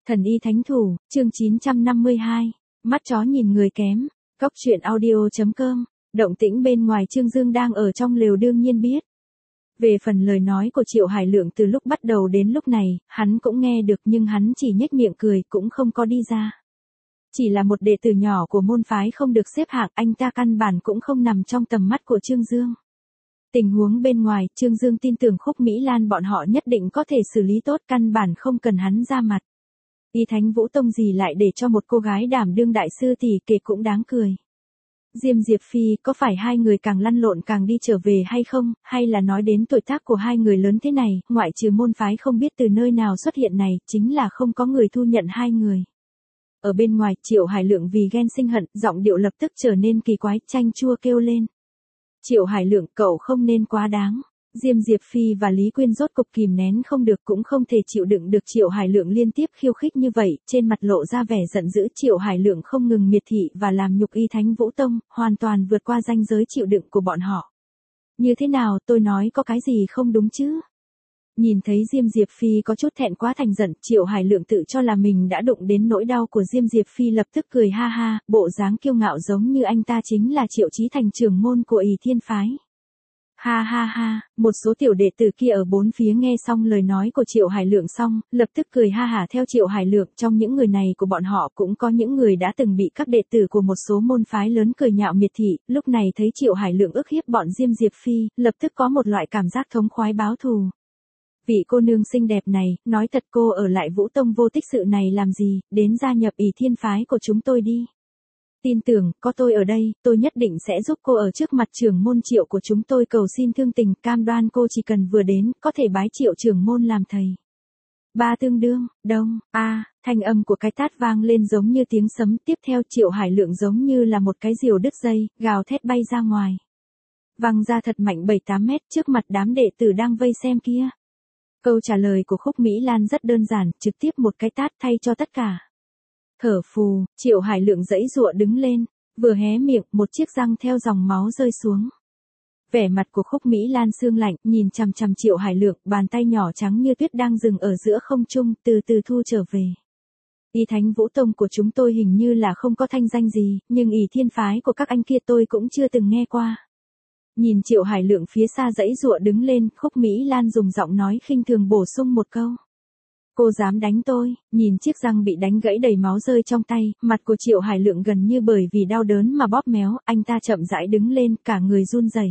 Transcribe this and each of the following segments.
Thần y thánh thủ, chương 952, mắt chó nhìn người kém, Cóc truyện audio.com, động tĩnh bên ngoài Trương Dương đang ở trong lều đương nhiên biết. Về phần lời nói của Triệu Hải Lượng từ lúc bắt đầu đến lúc này, hắn cũng nghe được nhưng hắn chỉ nhếch miệng cười cũng không có đi ra. Chỉ là một đệ tử nhỏ của môn phái không được xếp hạng, anh ta căn bản cũng không nằm trong tầm mắt của Trương Dương. Tình huống bên ngoài, Trương Dương tin tưởng Khúc Mỹ Lan bọn họ nhất định có thể xử lý tốt, căn bản không cần hắn ra mặt. Y Thánh Vũ Tông gì lại để cho một cô gái đảm đương đại sư tỷ kể cũng đáng cười. Diêm Diệp Phi, có phải hai người càng lăn lộn càng đi trở về hay không, hay là nói đến tuổi tác của hai người lớn thế này, ngoại trừ môn phái không biết từ nơi nào xuất hiện này, chính là không có người thu nhận hai người. Ở bên ngoài, Triệu Hải Lượng vì ghen sinh hận, giọng điệu lập tức trở nên kỳ quái, chanh chua kêu lên. Triệu Hải Lượng, cậu không nên quá đáng. Diêm Diệp Phi và Lý Quyên rốt cục kìm nén không được cũng không thể chịu đựng được Triệu Hải Lượng liên tiếp khiêu khích như vậy, trên mặt lộ ra vẻ giận dữ. Triệu Hải Lượng không ngừng miệt thị và làm nhục Y Thánh Vũ Tông, hoàn toàn vượt qua ranh giới chịu đựng của bọn họ. Như thế nào, tôi nói có cái gì không đúng chứ? Nhìn thấy Diêm Diệp Phi có chút thẹn quá thành giận, Triệu Hải Lượng tự cho là mình đã đụng đến nỗi đau của Diêm Diệp Phi, lập tức cười ha ha, bộ dáng kiêu ngạo giống như anh ta chính là Triệu Chí Thành, trưởng môn của Ỷ Thiên phái. Ha ha ha, một số tiểu đệ tử kia ở bốn phía nghe xong lời nói của Triệu Hải Lượng xong, lập tức cười ha hả theo Triệu Hải Lượng. Trong những người này của bọn họ cũng có những người đã từng bị các đệ tử của một số môn phái lớn cười nhạo miệt thị, lúc này thấy Triệu Hải Lượng ức hiếp bọn Diêm Diệp Phi, lập tức có một loại cảm giác thống khoái báo thù. Vị cô nương xinh đẹp này, nói thật cô ở lại Vũ Tông vô tích sự này làm gì, đến gia nhập Ỷ Thiên phái của chúng tôi đi. Tin tưởng, có tôi ở đây, tôi nhất định sẽ giúp cô ở trước mặt trưởng môn Triệu của chúng tôi cầu xin thương tình, cam đoan cô chỉ cần vừa đến, có thể bái Triệu trưởng môn làm thầy. Ba tương đương, đông, thanh âm của cái tát vang lên giống như tiếng sấm, tiếp theo Triệu Hải Lượng giống như là một cái diều đứt dây, gào thét bay ra ngoài. Văng ra thật mạnh 7-8 mét trước mặt đám đệ tử đang vây xem kia. Câu trả lời của Khúc Mỹ Lan rất đơn giản, trực tiếp một cái tát thay cho tất cả. Thở phù, Triệu Hải Lượng giãy giụa đứng lên, vừa hé miệng, một chiếc răng theo dòng máu rơi xuống. Vẻ mặt của Khúc Mỹ Lan sương lạnh, nhìn chằm chằm Triệu Hải Lượng, bàn tay nhỏ trắng như tuyết đang dừng ở giữa không trung, từ từ thu trở về. Y Thánh Vũ Tông của chúng tôi hình như là không có thanh danh gì, nhưng Ỷ Thiên phái của các anh kia tôi cũng chưa từng nghe qua. Nhìn Triệu Hải Lượng phía xa giãy giụa đứng lên, Khúc Mỹ Lan dùng giọng nói khinh thường bổ sung một câu. Cô dám đánh tôi, nhìn chiếc răng bị đánh gãy đầy máu rơi trong tay, mặt của Triệu Hải Lượng gần như bởi vì đau đớn mà bóp méo, anh ta chậm rãi đứng lên, cả người run rẩy.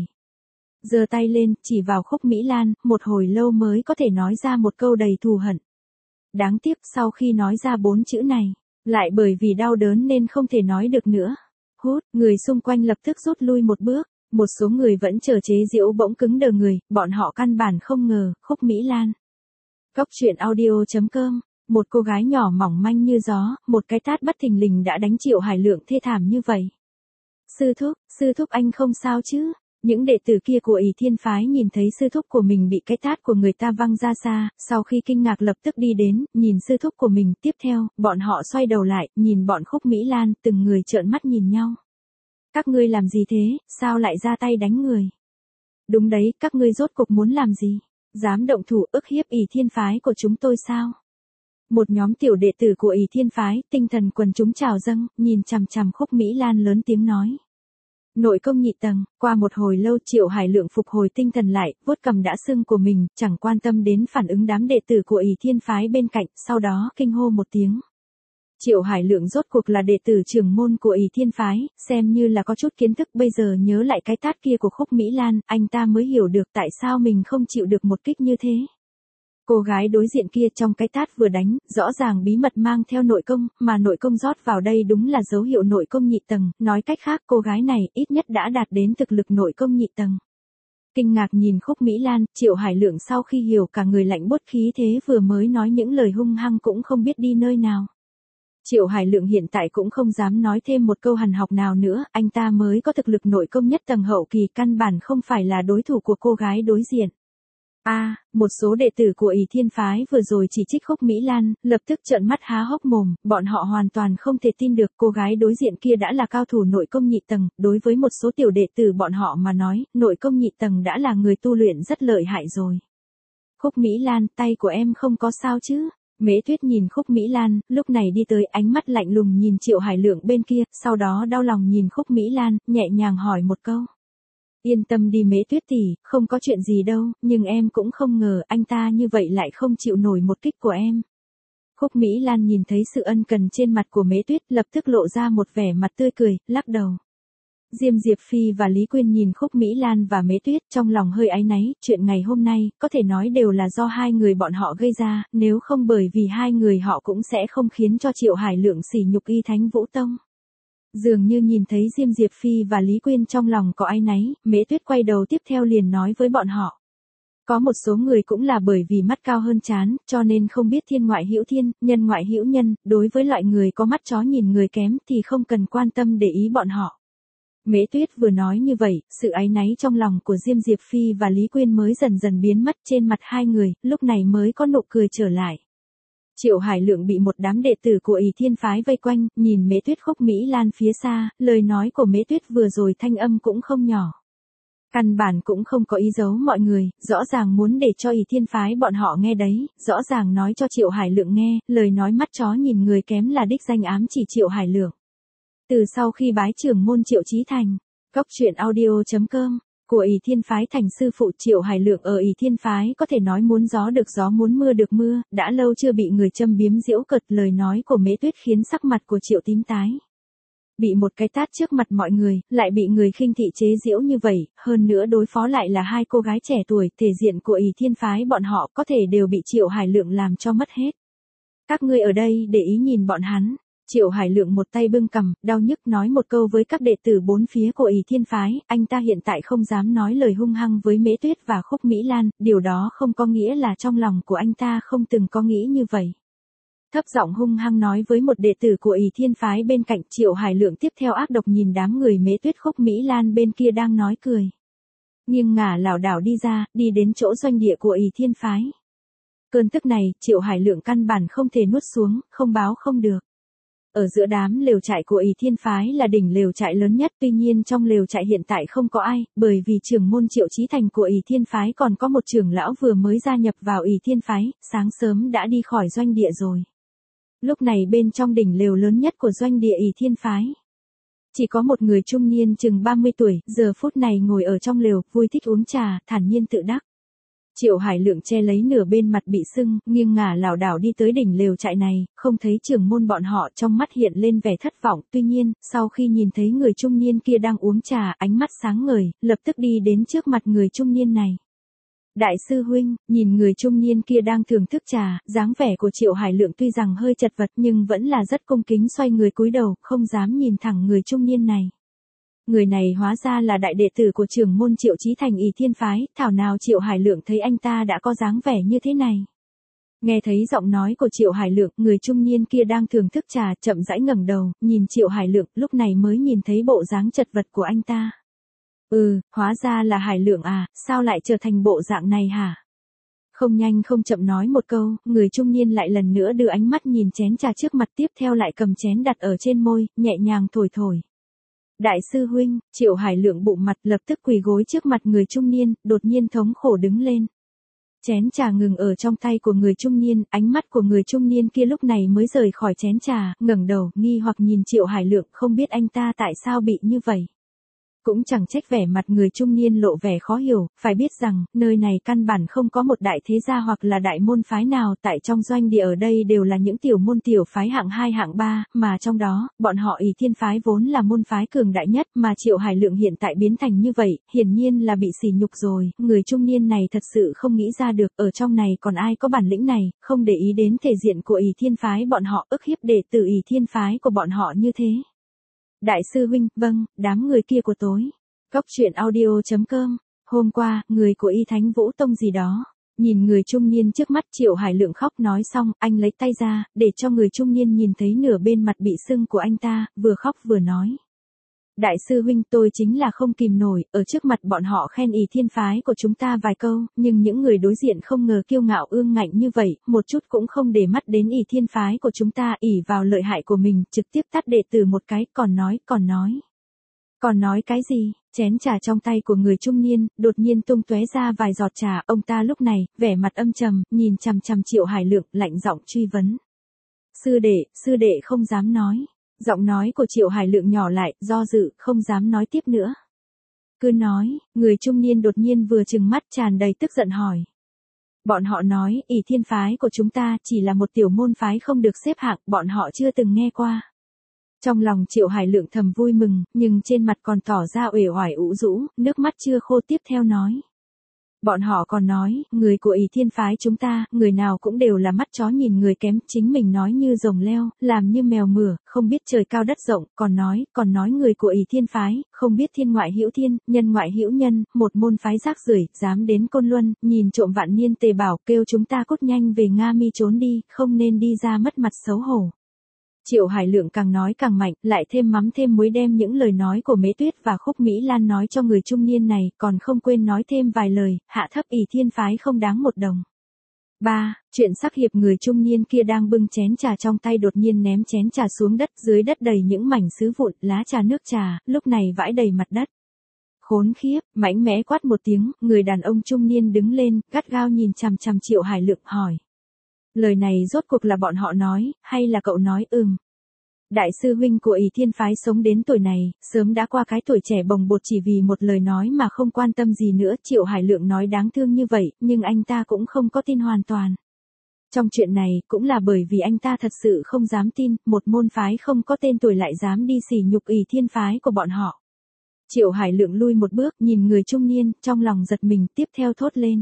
Giơ tay lên, chỉ vào Khúc Mỹ Lan, một hồi lâu mới có thể nói ra một câu đầy thù hận. Đáng tiếc sau khi nói ra 4 chữ này, lại bởi vì đau đớn nên không thể nói được nữa. Hút, người xung quanh lập tức rút lui một bước. Một số người vẫn chờ chế giễu bỗng cứng đờ người, bọn họ căn bản không ngờ, Khúc Mỹ Lan. Cóc truyện audio.com, một cô gái nhỏ mỏng manh như gió, một cái tát bất thình lình đã đánh Triệu Hải Lượng thê thảm như vậy. Sư thúc anh không sao chứ? Những đệ tử kia của Ỷ Thiên phái nhìn thấy sư thúc của mình bị cái tát của người ta văng ra xa, sau khi kinh ngạc lập tức đi đến, nhìn sư thúc của mình, tiếp theo, bọn họ xoay đầu lại, nhìn bọn Khúc Mỹ Lan, từng người trợn mắt nhìn nhau. Các ngươi làm gì thế, sao lại ra tay đánh người? Đúng đấy, các ngươi rốt cục muốn làm gì? Dám động thủ ức hiếp Ỷ Thiên phái của chúng tôi sao? Một nhóm tiểu đệ tử của Ỷ Thiên phái, tinh thần quần chúng trào dâng, nhìn chằm chằm Khúc Mỹ Lan lớn tiếng nói. Nội công nhị tầng, qua một hồi lâu Triệu Hải Lượng phục hồi tinh thần lại, vuốt cầm đã sưng của mình, chẳng quan tâm đến phản ứng đám đệ tử của Ỷ Thiên phái bên cạnh, sau đó kinh hô một tiếng. Triệu Hải Lượng rốt cuộc là đệ tử trưởng môn của Ỷ Thiên phái, xem như là có chút kiến thức, bây giờ nhớ lại cái tát kia của Khúc Mỹ Lan, anh ta mới hiểu được tại sao mình không chịu được một kích như thế. Cô gái đối diện kia trong cái tát vừa đánh, rõ ràng bí mật mang theo nội công, mà nội công rót vào đây đúng là dấu hiệu nội công nhị tầng, nói cách khác cô gái này ít nhất đã đạt đến thực lực nội công nhị tầng. Kinh ngạc nhìn Khúc Mỹ Lan, Triệu Hải Lượng sau khi hiểu cả người lạnh buốt khí thế vừa mới nói những lời hung hăng cũng không biết đi nơi nào. Triệu Hải Lượng hiện tại cũng không dám nói thêm một câu hằn học nào nữa, anh ta mới có thực lực nội công nhất tầng hậu kỳ, căn bản không phải là đối thủ của cô gái đối diện. Một số đệ tử của Ỷ Thiên phái vừa rồi chỉ trích Khúc Mỹ Lan, lập tức trợn mắt há hốc mồm, bọn họ hoàn toàn không thể tin được cô gái đối diện kia đã là cao thủ nội công nhị tầng, đối với một số tiểu đệ tử bọn họ mà nói, nội công nhị tầng đã là người tu luyện rất lợi hại rồi. Khúc Mỹ Lan, tay của em không có sao chứ? Mễ Tuyết nhìn Khúc Mỹ Lan, lúc này đi tới, ánh mắt lạnh lùng nhìn Triệu Hải Lượng bên kia, sau đó đau lòng nhìn Khúc Mỹ Lan, nhẹ nhàng hỏi một câu. Yên tâm đi Mễ Tuyết tỷ, không có chuyện gì đâu, nhưng em cũng không ngờ anh ta như vậy lại không chịu nổi một kích của em. Khúc Mỹ Lan nhìn thấy sự ân cần trên mặt của Mễ Tuyết, lập tức lộ ra một vẻ mặt tươi cười, lắc đầu. Diêm Diệp Phi và Lý Quyên nhìn Khúc Mỹ Lan và Mễ Tuyết, trong lòng hơi áy náy, chuyện ngày hôm nay, có thể nói đều là do hai người bọn họ gây ra, nếu không bởi vì hai người họ cũng sẽ không khiến cho Triệu Hải Lượng sỉ nhục Y Thánh Vũ Tông. Dường như nhìn thấy Diêm Diệp Phi và Lý Quyên trong lòng có áy náy, Mễ Tuyết quay đầu tiếp theo liền nói với bọn họ. Có một số người cũng là bởi vì mắt cao hơn trán, cho nên không biết thiên ngoại hữu thiên, nhân ngoại hữu nhân, đối với loại người có mắt chó nhìn người kém thì không cần quan tâm để ý bọn họ. Mễ Tuyết vừa nói như vậy, sự áy náy trong lòng của Diêm Diệp Phi và Lý Quyên mới dần dần biến mất trên mặt hai người, lúc này mới có nụ cười trở lại. Triệu Hải Lượng bị một đám đệ tử của ỷ thiên phái vây quanh, nhìn Mễ Tuyết Khúc Mỹ Lan phía xa, lời nói của Mễ Tuyết vừa rồi thanh âm cũng không nhỏ. Căn bản cũng không có ý giấu mọi người, rõ ràng muốn để cho ỷ thiên phái bọn họ nghe đấy, rõ ràng nói cho Triệu Hải Lượng nghe, lời nói mắt chó nhìn người kém là đích danh ám chỉ Triệu Hải Lượng. Từ sau khi bái trưởng môn Triệu Chí Thành, Cóc Truyện Audio.com, của ỷ thiên phái thành sư phụ Triệu Hải Lượng ở ỷ thiên phái có thể nói muốn gió được gió muốn mưa được mưa, đã lâu chưa bị người châm biếm giễu cợt, lời nói của Mễ Tuyết khiến sắc mặt của Triệu tím tái. Bị một cái tát trước mặt mọi người, lại bị người khinh thị chế giễu như vậy, hơn nữa đối phó lại là hai cô gái trẻ tuổi, thể diện của ỷ thiên phái bọn họ có thể đều bị Triệu Hải Lượng làm cho mất hết. Các ngươi ở đây để ý nhìn bọn hắn. Triệu Hải Lượng một tay bưng cằm, đau nhức nói một câu với các đệ tử bốn phía của ỷ thiên phái, anh ta hiện tại không dám nói lời hung hăng với Mễ Tuyết và Khúc Mỹ Lan, điều đó không có nghĩa là trong lòng của anh ta không từng có nghĩ như vậy. Thấp giọng hung hăng nói với một đệ tử của ỷ thiên phái bên cạnh. Triệu Hải Lượng tiếp theo ác độc nhìn đám người Mễ Tuyết Khúc Mỹ Lan bên kia đang nói cười. Nghiêng ngả lảo đảo đi ra, đi đến chỗ doanh địa của ỷ thiên phái. Cơn tức này, Triệu Hải Lượng căn bản không thể nuốt xuống, không báo không được. Ở giữa đám lều trại của ỷ thiên phái là đỉnh lều trại lớn nhất, tuy nhiên trong lều trại hiện tại không có ai, bởi vì trưởng môn Triệu Chí Thành của ỷ thiên phái còn có một trưởng lão vừa mới gia nhập vào ỷ thiên phái, sáng sớm đã đi khỏi doanh địa rồi. Lúc này bên trong đỉnh lều lớn nhất của doanh địa ỷ thiên phái, chỉ có một người trung niên chừng 30 tuổi, giờ phút này ngồi ở trong lều, vui thích uống trà, thản nhiên tự đắc. Triệu Hải Lượng che lấy nửa bên mặt bị sưng, nghiêng ngả lảo đảo đi tới đỉnh lều trại này, không thấy trưởng môn bọn họ, trong mắt hiện lên vẻ thất vọng, tuy nhiên, sau khi nhìn thấy người trung niên kia đang uống trà, ánh mắt sáng ngời, lập tức đi đến trước mặt người trung niên này. Đại sư huynh, nhìn người trung niên kia đang thưởng thức trà, dáng vẻ của Triệu Hải Lượng tuy rằng hơi chật vật nhưng vẫn là rất cung kính, xoay người cúi đầu, không dám nhìn thẳng người trung niên này. Người này hóa ra là đại đệ tử của trưởng môn Triệu Chí Thành ỷ thiên phái, thảo nào Triệu Hải Lượng thấy anh ta đã có dáng vẻ như thế này. Nghe thấy giọng nói của Triệu Hải Lượng, người trung niên kia đang thưởng thức trà, chậm rãi ngẩng đầu, nhìn Triệu Hải Lượng, lúc này mới nhìn thấy bộ dáng chật vật của anh ta. Hóa ra là Hải Lượng à, sao lại trở thành bộ dạng này hả? Không nhanh không chậm nói một câu, người trung niên lại lần nữa đưa ánh mắt nhìn chén trà trước mặt, tiếp theo lại cầm chén đặt ở trên môi, nhẹ nhàng thổi thổi. Đại sư huynh, Triệu Hải Lượng bụng mặt lập tức quỳ gối trước mặt người trung niên, đột nhiên thống khổ đứng lên. Chén trà ngừng ở trong tay của người trung niên, ánh mắt của người trung niên kia lúc này mới rời khỏi chén trà, ngẩng đầu, nghi hoặc nhìn Triệu Hải Lượng, không biết anh ta tại sao bị như vậy. Cũng chẳng trách vẻ mặt người trung niên lộ vẻ khó hiểu, phải biết rằng, nơi này căn bản không có một đại thế gia hoặc là đại môn phái nào, tại trong doanh địa ở đây đều là những tiểu môn tiểu phái hạng 2 hạng 3, mà trong đó, bọn họ ỷ thiên phái vốn là môn phái cường đại nhất, mà Triệu Hải Lượng hiện tại biến thành như vậy, hiển nhiên là bị sỉ nhục rồi, người trung niên này thật sự không nghĩ ra được, ở trong này còn ai có bản lĩnh này, không để ý đến thể diện của ỷ thiên phái bọn họ, ức hiếp đệ tử ỷ thiên phái của bọn họ như thế. Đại sư huynh, vâng, đám người kia của tối. Cóc Truyện Audio.com, hôm qua, người của Y Thánh Vũ Tông gì đó. Nhìn người trung niên trước mắt, Triệu Hải Lượng khóc nói xong, anh lấy tay ra, để cho người trung niên nhìn thấy nửa bên mặt bị sưng của anh ta, vừa khóc vừa nói. Đại sư huynh, tôi chính là không kìm nổi, ở trước mặt bọn họ khen ỷ thiên phái của chúng ta vài câu, nhưng những người đối diện không ngờ kiêu ngạo ương ngạnh như vậy, một chút cũng không để mắt đến ỷ thiên phái của chúng ta, ỷ vào lợi hại của mình, trực tiếp tát đệ tử một cái, còn nói. Còn nói cái gì? Chén trà trong tay của người trung niên, đột nhiên tung tóe ra vài giọt trà, ông ta lúc này, vẻ mặt âm trầm, nhìn chằm chằm Triệu Hải Lượng, lạnh giọng truy vấn. Sư đệ không dám nói. Giọng nói của Triệu Hải Lượng nhỏ lại, do dự, không dám nói tiếp nữa. Cứ nói, người trung niên đột nhiên vừa trừng mắt tràn đầy tức giận hỏi. Bọn họ nói, ỷ thiên phái của chúng ta chỉ là một tiểu môn phái không được xếp hạng, bọn họ chưa từng nghe qua. Trong lòng Triệu Hải Lượng thầm vui mừng, nhưng trên mặt còn tỏ ra uể oải ủ rũ, nước mắt chưa khô tiếp theo nói. Bọn họ còn nói, người của ỷ thiên phái chúng ta, người nào cũng đều là mắt chó nhìn người kém, chính mình nói như rồng leo, làm như mèo mửa, không biết trời cao đất rộng, còn nói người của ỷ thiên phái, không biết thiên ngoại hữu thiên, nhân ngoại hữu nhân, một môn phái rác rưởi, dám đến Côn Luân, nhìn trộm vạn niên tề bảo, kêu chúng ta cút nhanh về Nga Mi trốn đi, không nên đi ra mất mặt xấu hổ. Triệu Hải Lượng càng nói càng mạnh, lại thêm mắm thêm muối đem những lời nói của Mễ Tuyết và Khúc Mỹ Lan nói cho người trung niên này, còn không quên nói thêm vài lời, hạ thấp ỷ thiên phái không đáng một đồng. 3. Chuyện sắc hiệp người trung niên kia đang bưng chén trà trong tay đột nhiên ném chén trà xuống đất, dưới đất đầy những mảnh sứ vụn, lá trà nước trà, lúc này vãi đầy mặt đất. Khốn khiếp, mãnh mẽ quát một tiếng, người đàn ông trung niên đứng lên, gắt gao nhìn chằm chằm Triệu Hải Lượng hỏi. Lời này rốt cuộc là bọn họ nói, hay là cậu nói? Đại sư huynh của ỷ thiên phái sống đến tuổi này, sớm đã qua cái tuổi trẻ bồng bột chỉ vì một lời nói mà không quan tâm gì nữa. Triệu Hải Lượng nói đáng thương như vậy, nhưng anh ta cũng không có tin hoàn toàn. Trong chuyện này, cũng là bởi vì anh ta thật sự không dám tin, một môn phái không có tên tuổi lại dám đi sỉ nhục ỷ thiên phái của bọn họ. Triệu Hải Lượng lui một bước, nhìn người trung niên, trong lòng giật mình, tiếp theo thốt lên.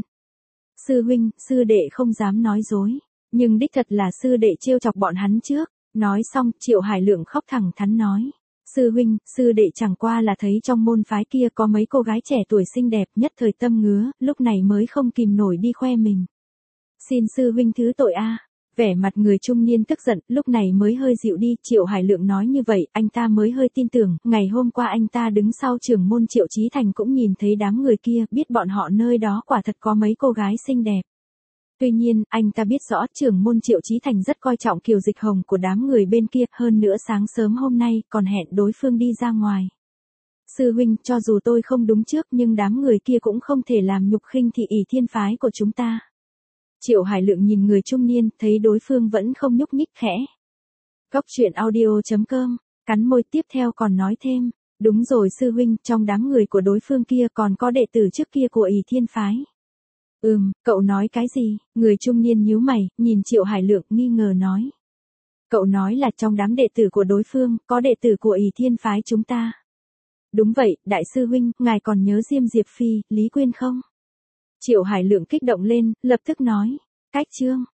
Sư huynh, sư đệ không dám nói dối. Nhưng đích thật là sư đệ trêu chọc bọn hắn trước. Nói xong, Triệu Hải Lượng khóc thẳng thắn nói. Sư huynh, sư đệ chẳng qua là thấy trong môn phái kia có mấy cô gái trẻ tuổi xinh đẹp, nhất thời tâm ngứa, lúc này mới không kìm nổi đi khoe mình. Xin sư huynh thứ tội a. Vẻ mặt người trung niên tức giận, lúc này mới hơi dịu đi. Triệu Hải Lượng nói như vậy, anh ta mới hơi tin tưởng. Ngày hôm qua anh ta đứng sau trưởng môn Triệu Chí Thành cũng nhìn thấy đám người kia, biết bọn họ nơi đó quả thật có mấy cô gái xinh đẹp. Tuy nhiên, anh ta biết rõ trưởng môn Triệu Chí Thành rất coi trọng Kiều Dịch Hồng của đám người bên kia, hơn nữa sáng sớm hôm nay, còn hẹn đối phương đi ra ngoài. Sư huynh, cho dù tôi không đúng trước nhưng đám người kia cũng không thể làm nhục khinh thị ỷ thiên phái của chúng ta. Triệu Hải Lượng nhìn người trung niên, thấy đối phương vẫn không nhúc nhích khẽ. Góc truyện audio.com, cắn môi tiếp theo còn nói thêm. Đúng rồi sư huynh, trong đám người của đối phương kia còn có đệ tử trước kia của ỷ thiên phái. Cậu nói cái gì? Người trung niên nhíu mày, nhìn Triệu Hải Lượng nghi ngờ nói. Cậu nói là trong đám đệ tử của đối phương, có đệ tử của ỷ thiên phái chúng ta. Đúng vậy, đại sư huynh, ngài còn nhớ Diêm Diệp Phi, Lý Quyên không? Triệu Hải Lượng kích động lên, lập tức nói. Cách chương.